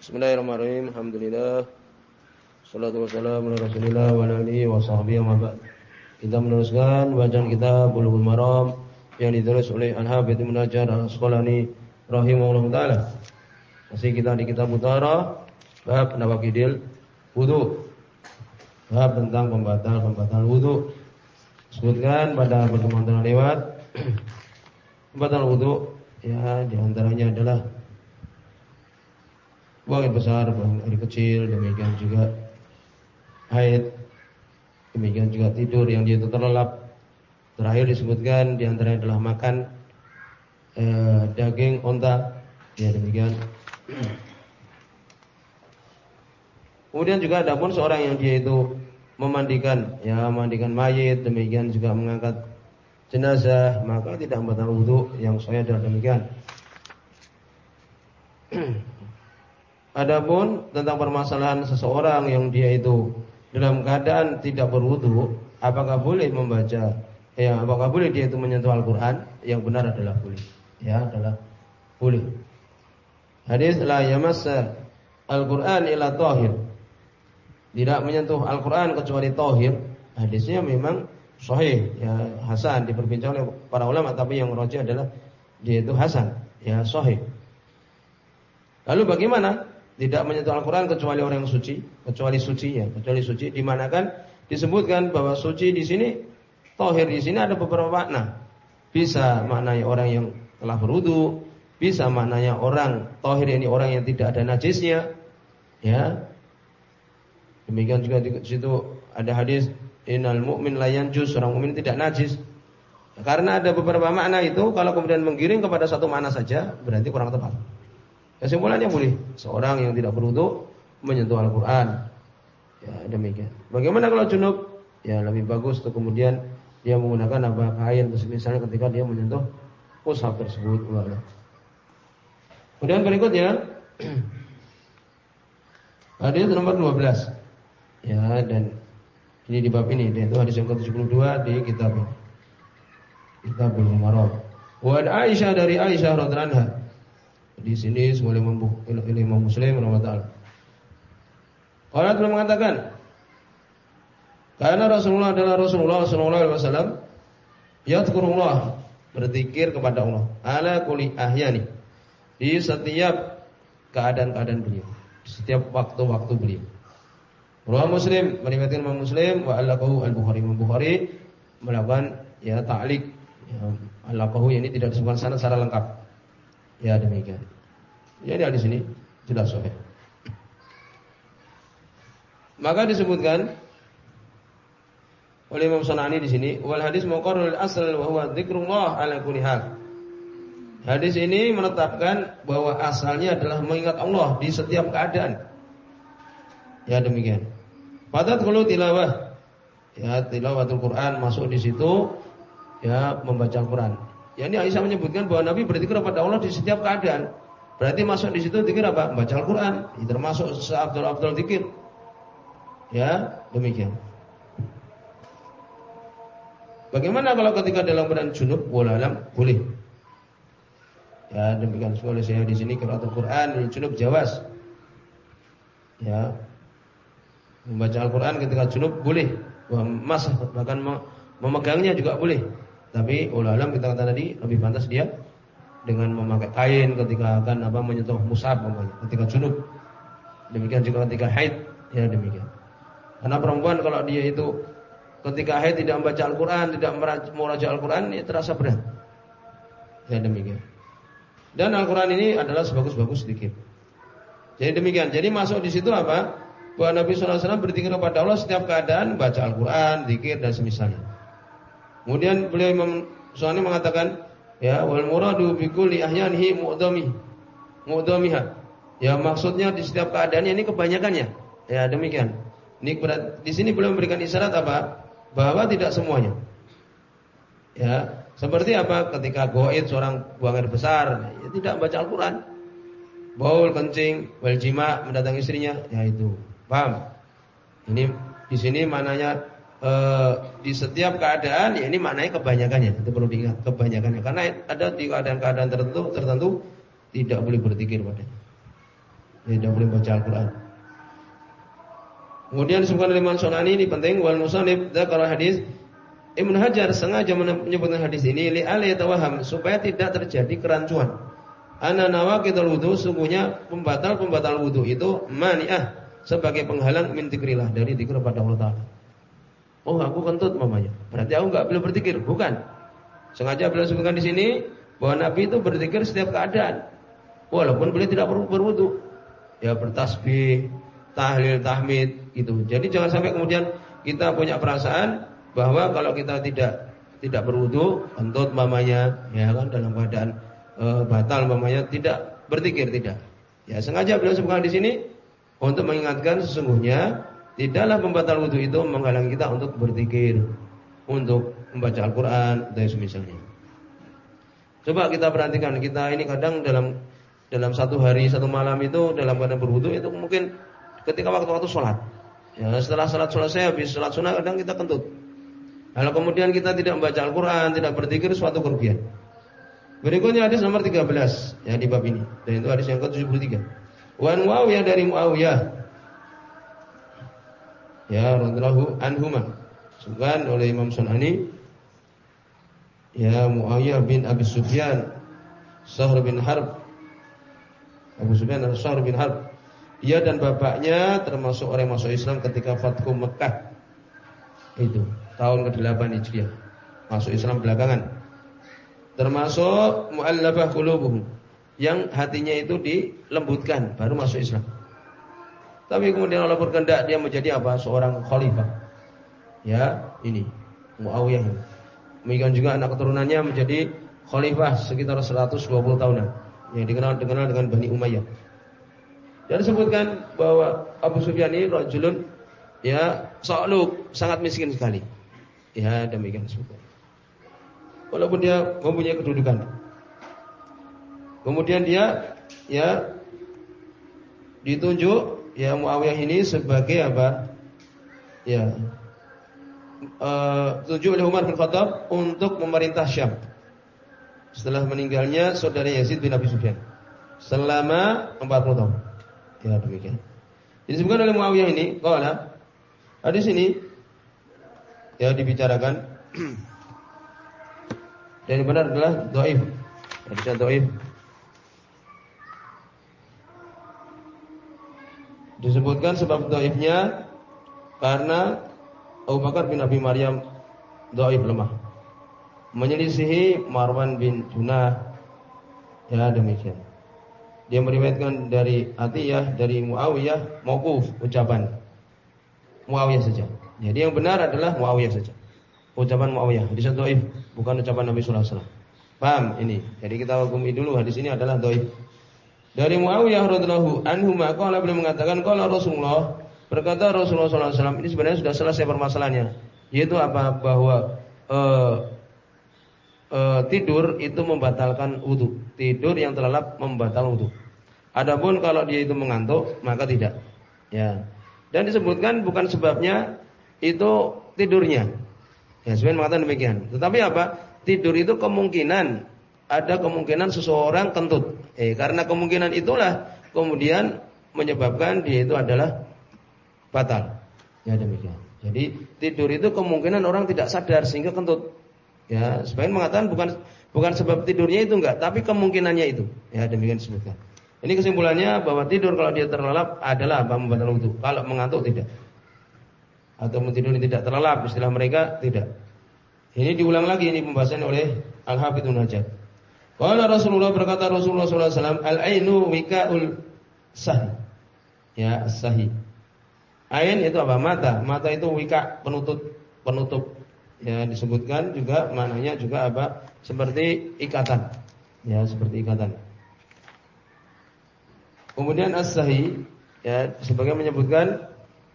Bismillahirrahmanirrahim. Alhamdulillah. Salatu wassalamu ala Rasulillah wa ala alihi wa sahbihi wa ba'd. Kita meneruskan bacaan kitab Bulughul Maram yang ditulis oleh Al-Hafidz Ibnu Hajar Al-Asqalani rahimahullah taala. Masih kita di kitab Mutahharah, bab nawaqidil wudu. Bab tentang pembatal wudu. Sebutkan pada pertemuan yang lewat pembatal wudu ya di antaranya adalah buang air besar, buang air kecil, demikian juga haid, demikian juga tidur yang dia terlelap. Terakhir disebutkan di antaranya adalah makan daging onta, ya demikian. Kemudian juga ada pun seorang yang dia itu memandikan mayit, demikian juga mengangkat jenazah, maka tidak membatalkan wudu. Yang sahih adalah demikian. Adapun tentang permasalahan seseorang yang dia itu dalam keadaan tidak berwudu, apakah boleh membaca? Apakah boleh dia itu menyentuh Al-Qur'an? Yang benar adalah boleh. Ya, adalah boleh. Hadis la yamassa Al-Qur'an illa tahir. Tidak menyentuh Al-Qur'an kecuali tahir. Hadisnya memang sahih, ya hasan, diperbincangkan oleh para ulama, tapi yang rajih adalah dia itu hasan, ya sahih. Lalu bagaimana? Tidak menyentuh Al-Quran kecuali orang yang suci, kecuali suci. Di mana kan disebutkan bahwa suci di sini, tahir di sini ada beberapa makna. Bisa maknanya orang yang telah berwudu, bisa maknanya orang tahir ini orang yang tidak ada najisnya. Ya. Demikian juga di situ ada hadis innal mu'min la yanjus, orang mukmin tidak najis. Karena ada beberapa makna itu, kalau kemudian menggiring kepada satu makna saja berarti kurang tepat. Kesimpulannya boleh seorang yang tidak berwudu menyentuh Al-Qur'an. Ya, demikian. Bagaimana kalau junub? Ya, lebih bagus tuh kemudian dia menggunakan kain misalnya ketika dia menyentuh mushaf tersebut. Kemudian berikutnya hadis nomor 12. Ya, dan ini di bab ini, yaitu hadis yang ke-72 di kitab ini. Kitabul Maram. Wa Aisyah, dari Aisyah radhiyallahu anha. Di sini semua Imam Muslim rahimahullah. Orang telah mengatakan, karena Rasulullah adalah Rasulullah sallallahu alaihi wasallam, yadhkurullah, berzikir kepada Allah, ala kulli ahyani, di setiap keadaan-keadaan beliau, di setiap waktu-waktu beliau. Rawi Muslim, meriwayatkan Imam Muslim, wa allaqahu al-Bukhari. Imam Bukhari melakukan ta'liq, allaqahu ini tidak disebutkan sanad secara lengkap. Ya demikian. Jadi di sini jelas sahih. Maka disebutkan oleh Imam Sanani di sini, wal hadis muqarrarul asal wa huwa dzikrullah ala kulli hal. Hadis ini menetapkan bahwa asalnya adalah mengingat Allah di setiap keadaan. Ya demikian. Fadhkuru tilawah. Ya, tilawatul Quran masuk di situ, ya membaca Al-Quran. Ya, ini Aisyah menyebutkan bahwa Nabi berzikir kepada Allah di setiap keadaan. Berarti masuk di situ zikir apa? Membaca Al-Quran. Ini termasuk seabdul zikir. Ya, demikian. Bagaimana kalau ketika dalam keadaan junub? Wallahualam, boleh. Ya, demikian sekali saya di sini qiraatul Quran junub jawaz. Ya. Membaca Al-Quran ketika junub boleh. Masah bahkan memegangnya juga boleh. Tapi ulama kita kata tadi lebih pantas dia dengan memakai kain ketika akan menyentuh mushaf ketika junub. Demikian juga ketika haid, ya demikian. Karena perempuan kalau dia itu ketika haid tidak membaca Al-Quran, tidak meraja Al-Quran, ya terasa berat. Ya demikian. Dan Al-Quran ini adalah sebagus-bagus sedikit. Jadi demikian. Jadi masuk di situ apa? Bahwa Nabi sallallahu alaihi wasallam berzikir kepada Allah setiap keadaan, baca Al-Quran, zikir dan semisalnya. Kemudian beliau Imam Suhaimi mengatakan, ya wal muradu bi kulli ahyanihi mu'dhamiha. Ya maksudnya di setiap keadaannya ini kebanyakannya. Ya demikian. Ini di sini beliau memberikan isyarat apa? Bahwa tidak semuanya. Ya, seperti apa? Ketika goid seorang buang air besar, ya tidak baca Al-Qur'an. Baul, kencing, wal jima, mendatangi istrinya, ya itu. Paham? Ini di sini maknanya di setiap keadaan, ya ini maknanya kebanyakannya. Itu perlu diingat, kebanyakannya. Karena ada di keadaan-keadaan tertentu tidak boleh berzikir padanya. Tidak boleh baca Al-Quran. Kemudian disebutkan oleh Imam Sunani, ini penting, wal musannif dzakara hadis. Ibnu Hajar sengaja menyebutkan hadis ini li'ali tawaham, supaya tidak terjadi kerancuan. Ana nawaqidul wudu, sungguhnya pembatal wudu itu mani'ah, sebagai penghalang min dzikrillah, dari zikir pada Allah Ta'ala. Oh, aku kentut mamanya, berarti aku enggak boleh berzikir. Bukan. Sengaja beliau sebutkan di sini bahwa Nabi itu berzikir setiap keadaan. Walaupun beliau tidak berwudu. Ya, bertasbih, tahlil, tahmid gitu. Jadi jangan sampai kemudian kita punya perasaan bahwa kalau kita tidak berwudu, kentut mamanya, ya kan, dalam keadaan batal mamanya, tidak berzikir, tidak. Ya, sengaja beliau sebutkan di sini untuk mengingatkan sesungguhnya tidaklah pembatal wudu itu menghalangi kita untuk berzikir, untuk membaca Al-Qur'an dan semisalnya. Coba kita perhatikan, kita ini kadang dalam satu hari, satu malam itu dalam keadaan berwudu itu mungkin ketika waktu-waktu sholat. Ya, setelah sholat selesai, habis sholat sunnah kadang kita kentut. Kalau kemudian kita tidak membaca Al-Quran, tidak berzikir, suatu kerugian. Berikutnya hadis nomor 13 ya di bab ini, dan itu hadis yang ke-73. Wa Muawiyah, dari Muawiyah ya radhiyallahu anhuma, disebutkan oleh Imam Sunani, ya Muawiyah bin Abi Sufyan Sahr bin Harb, Abu Sufyan dan Sahr bin Harb, dia dan bapaknya termasuk orang yang masuk Islam ketika Fathu Mekah. Itu tahun ke-8 Hijriah. Masuk Islam belakangan. Termasuk mu'allafah qulubuhum, yang hatinya itu dilembutkan baru masuk Islam. Tapi kemudian Allah berkehendak dia menjadi apa? Seorang khalifah. Ya, ini Muawiyah. Demikian juga anak keturunannya menjadi khalifah sekitar 120 tahunan, yang dikenal dengan Bani Umayyah. Dan disebutkan bahwa Abu Sufyan ini rajulun ya sa'luk, sangat miskin sekali. Ya, demikian disebutkan. Walaupun dia mempunyai kedudukan. Kemudian dia ya ditunjuk ya Muawiyah ini sebagai apa? Ya tunjuk oleh Umar bin Khattab untuk memerintah Syam setelah meninggalnya saudara Yazid bin Abi Sufyan selama 40 tahun. Ya, demikian. Disebutkan oleh Muawiyah ini, qala, hadis ini ya dibicarakan dan yang benar adalah dhaif. Hadisnya dhaif. Disebutkan sebab dhaifnya karena Abu Bakar bin Abi Maryam dhaif, lemah, menyelisihi Marwan bin Junah. Ya, demikian. Dia meriwayatkan dari Atiyah, dari Muawiyah, mauquf, ucapan Muawiyah saja. Jadi yang benar adalah Muawiyah saja, ucapan Muawiyah. Hadis dhaif, bukan ucapan Nabi sallallahu alaihi wasallam. Paham ini? Jadi kita hukumi dulu hadis ini adalah dhaif. Dari Muawiyah radhiyallahu anhu maka beliau mengatakan qala Rasulullah, berkata Rasulullah sallallahu alaihi wasallam, ini sebenarnya sudah selesai permasalahannya, yaitu apa? Bahwa tidur itu membatalkan wudu. Tidur yang terlelap membatalkan wudu. Adapun kalau dia itu mengantuk maka tidak. Ya. Dan disebutkan bukan sebabnya itu tidurnya. Ya, sebenarnya mengatakan demikian. Tetapi apa? Tidur itu kemungkinan, ada kemungkinan seseorang kentut. Karena kemungkinan itulah kemudian menyebabkan dia itu adalah batal. Ya, demikian. Jadi tidur itu kemungkinan orang tidak sadar sehingga kentut. Ya, sebagian mengatakan bukan sebab tidurnya itu enggak, tapi kemungkinannya itu. Ya, demikian disebutkan. Ini kesimpulannya bahwa tidur kalau dia terlelap adalah apa? Membatalkan wudu. Kalau mengantuk tidak. Atau tidur tidak terlelap, istilah mereka tidak. Ini diulang lagi, ini pembahasan oleh Al-Hafidz Ibnu Hajar. Qala Rasulullah, berkata Rasulullah sallallahu alaihi wasallam, al-ainu wika'ul sahi. Ya, as-sahi. Ain itu apa? Mata. Mata itu wika, penutup. Ya, disebutkan juga maknanya juga apa? Seperti ikatan. Ya, seperti ikatan. Kemudian as-sahi ya sebagai menyebutkan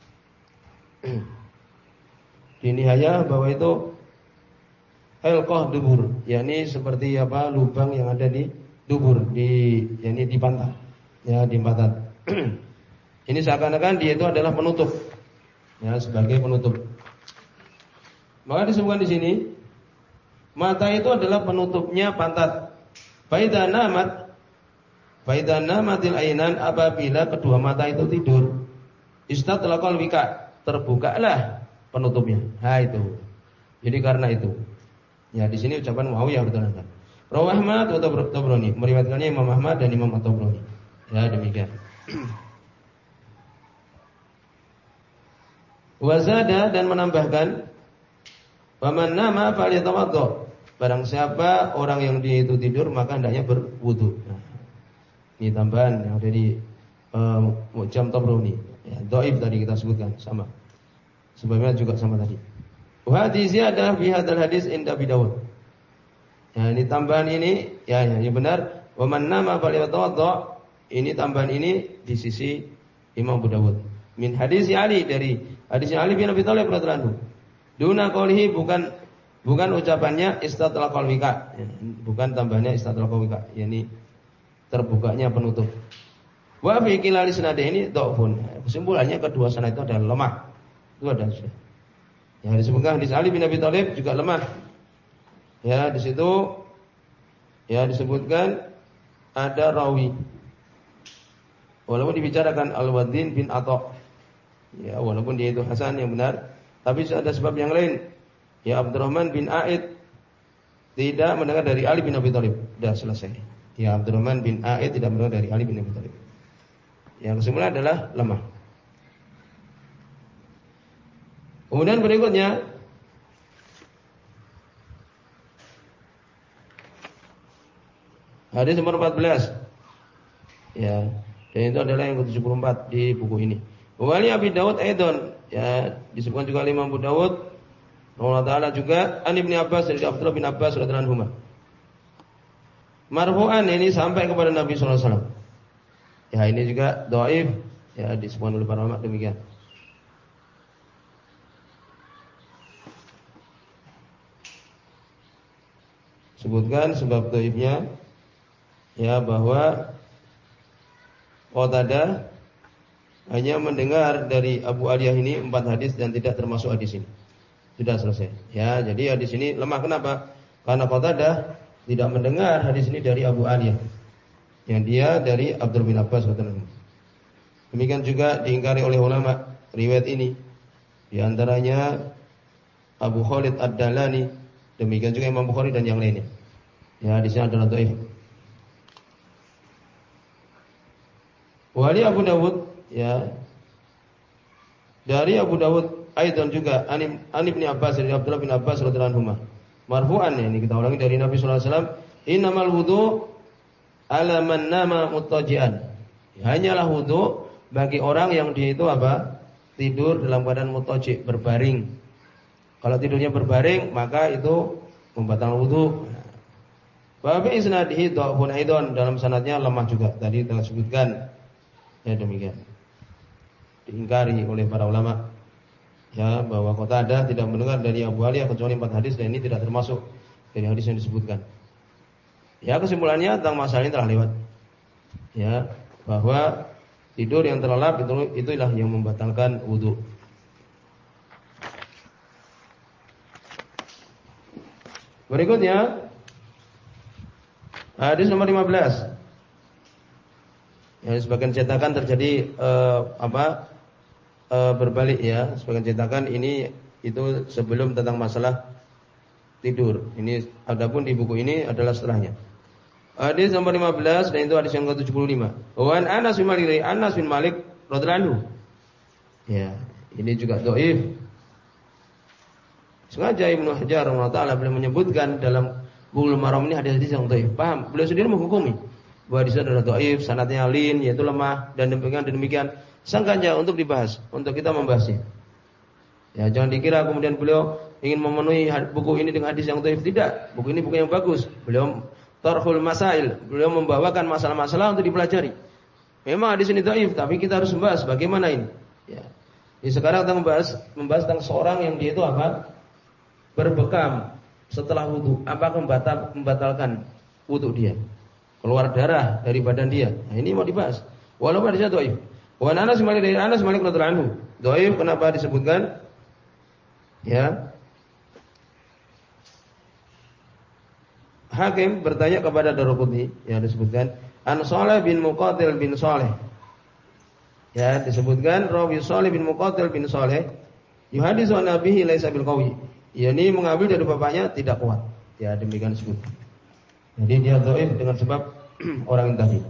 di nihayah bahwa itu halqah dubur, yakni seperti apa? Lubang yang ada di dubur, yakni di pantat. Ya, di pantat. Ini seakan-akan dia itu adalah penutup. Ya, sebagai penutup. Maka disebutkan di sini mata itu adalah penutupnya pantat. Fa idza namat, Fa idza namatil ainan, apabila kedua mata itu tidur, istatlaqal wika, terbukalah penutupnya. Nah itu. Jadi karena itu. Ya di sini ucapan Muawiyah bertentangan. Rawah Ahmad atau Tabrani, meriwayatkannya Imam Ahmad dan Imam Tabrani. Ya demikian. Wazada, dan menambahkan, faman nama falyatawaddo. Barang siapa orang yang dia itu tidur maka hendaknya berwudu. Nah, ini tambahan yang ada di Mu'jam Tabrani. Ya, dhaif tadi kita sebutkan sama. Sebabnya juga sama tadi. Wa hadis ziyadah fi hadzal hadis inda Abi Dawud. Ya, ini tambahan ini ya benar. Wa man nama falyatawaddo. Ini tambahan ini di sisi Imam Abu Dawud. Min hadis Ali, dari hadis Ali bin Abi Thalib radhiyallahu anhu. Duna qoulihi, bukan ucapannya istatlaqal wika. Ya, bukan tambahannya istatlaqal wika, yakni terbukanya penutup. Wa fi kilal sanad ini dhaifun. Kesimpulannya kedua sanad itu adalah lemah. Itu ada sudah. Ya disebutkan hadis Ali bin Abi Thalib juga lemah. Ya di situ ya disebutkan ada rawi. Walaupun dibicarakan Al-Wadin bin Atha. Ya walaupun dia itu hasan yang benar, tapi ada sebab yang lain. Ya Abdurrahman bin A'id tidak mendengar dari Ali bin Abi Thalib. Sudah selesai. Ya Abdurrahman bin A'id tidak mendengar dari Ali bin Abi Thalib. Yang kesimpulan adalah lemah. Kemudian berikutnya hadis nomor 14. Ya, dan itu adalah yang ke-74 di buku ini. Wali Abi Dawud Aidon, ya disebutkan juga oleh Imam Abu Dawud Allah Ta'ala juga an Ibnu Abbas, dari Abdullah bin Abbas radhiyallahu anhu. Marfu'an, ini sampai kepada Nabi sallallahu alaihi wasallam. Ya ini juga dhaif, ya disebutkan oleh para ulama demikian. Sebutkan sebab dhaifnya ya bahwa Qatadah hanya mendengar dari Abu Aliyah ini 4 hadis dan tidak termasuk hadis ini. Sudah selesai. Ya, jadi hadis ini lemah. Kenapa? Karena Qatadah tidak mendengar hadis ini dari Abu Aliyah. Yang dia dari Abdul bin Abbas radhiyallahu anhu. Demikian juga diingkari oleh ulama riwayat ini. Di antaranya Abu Khalid Ad-Dalani, demikian juga Imam Bukhari dan yang lainnya. Ya, di sini adalah dhaif. Wali Abu Dawud, ya. Dari Abu Dawud Aidan juga An Ibnu Abbas, dari Abdullah bin Abbas radhiyallahu anhu. Marfu'an, ini kita ulangi dari Nabi sallallahu alaihi wasallam, innamal wudu ala man nama muttaji'an. Hanyalah wudu bagi orang yang dia itu apa? Tidur dalam keadaan muttaji', berbaring. Kalau tidurnya berbaring, maka itu membatalkan wudu. Wa bi isnadihi dha'fun aidan, dalam sanadnya lemah juga. Tadi kita sebutkan. Ya demikian. Diingkari oleh para ulama ya bahwa Qatadah tidak mendengar dari Abu Aliyah kecuali 4 hadis, dan ini tidak termasuk dari hadis yang disebutkan. Ya kesimpulannya tentang masalah ini telah lewat. Ya, bahwa tidur yang terlelap itulah yang membatalkan wudu. Berikutnya hadis nomor 15. Ya, sebagian cetakan terjadi berbalik ya. Sebagian cetakan ini itu sebelum tentang masalah tidur. Ini adapun di buku ini adalah setelahnya. Hadis nomor 15, dan itu hadis yang ke-75. Wan Anas bin Malik radhiyallahu anhu. Ya, ini juga dhaif. Sengaja Ibnu Hajar rahimahullah taala beliau menyebutkan dalam Bulughul Maram ini hadis-hadis yang dhaif. Paham? Beliau sendiri menghukumi bahwa hadis adalah dhaif, sanadnya lin, yaitu lemah, dan demikian sengaja untuk dibahas, untuk kita membahasnya. Ya, jangan dikira kemudian beliau ingin memenuhi buku ini dengan hadis yang dhaif. Tidak, buku ini buku yang bagus. Beliau tarhul masail, beliau membawakan masalah-masalah untuk dipelajari. Memang hadis ini dhaif, tapi kita harus membahas bagaimana ini. Ya. Jadi sekarang kita membahas tentang seorang yang dia itu apa? Berbekam setelah wudu, apakah membatalkan wudu dia? Keluar darah dari badan dia. Nah, ini mau dibahas. Walaupun hadisnya dhaif. Wa Anas bin Malik radhiyallahu anhu. Dhaif kenapa disebutkan? Ya. Hakim bertanya kepada Daruqutni, yang disebutkan, An Saleh bin Muqatil bin Saleh. Ya, disebutkan rawi Saleh bin Muqatil bin Saleh yuhaditsu an nabihi laisa bil qawi. Yani mengambil dari bapaknya tidak kuat. Ya, demikian disebut. Jadi dia dhaif dengan sebab orang yang tadi.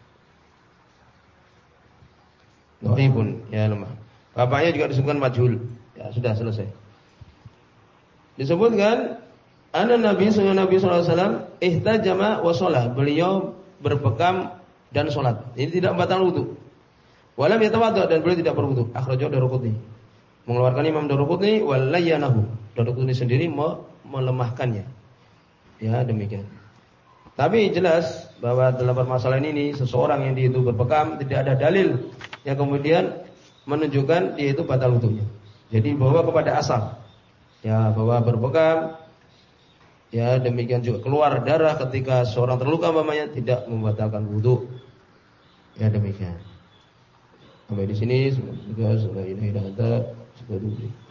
Dhaifun, ya lemah. Bapaknya juga disebutkan majhul. Ya, sudah selesai. Disebutkan Nabi sallallahu alaihi wasallam ihtajama wa shalah. Beliau berbekam dan salat. Ini tidak batal wudu. Walam yatawadda, dan beliau tidak berwudu. Akhrajahu Daruqutni. Mengeluarkan Imam Daruqutni wal layyanahu. Daruqutni sendiri melemahkannya. Ya, demikian. Tapi jelas bahwa dalam permasalahan ini seseorang yang dia itu berbekam tidak ada dalil yang kemudian menunjukkan dia itu batal wudunya. Jadi bawa kepada asal. Ya, bahwa berbekam, ya demikian juga keluar darah ketika seorang terluka umpamanya tidak membatalkan wudu. Ya, demikian. Sampai di sini semoga Allah subhanahu wa ta'ala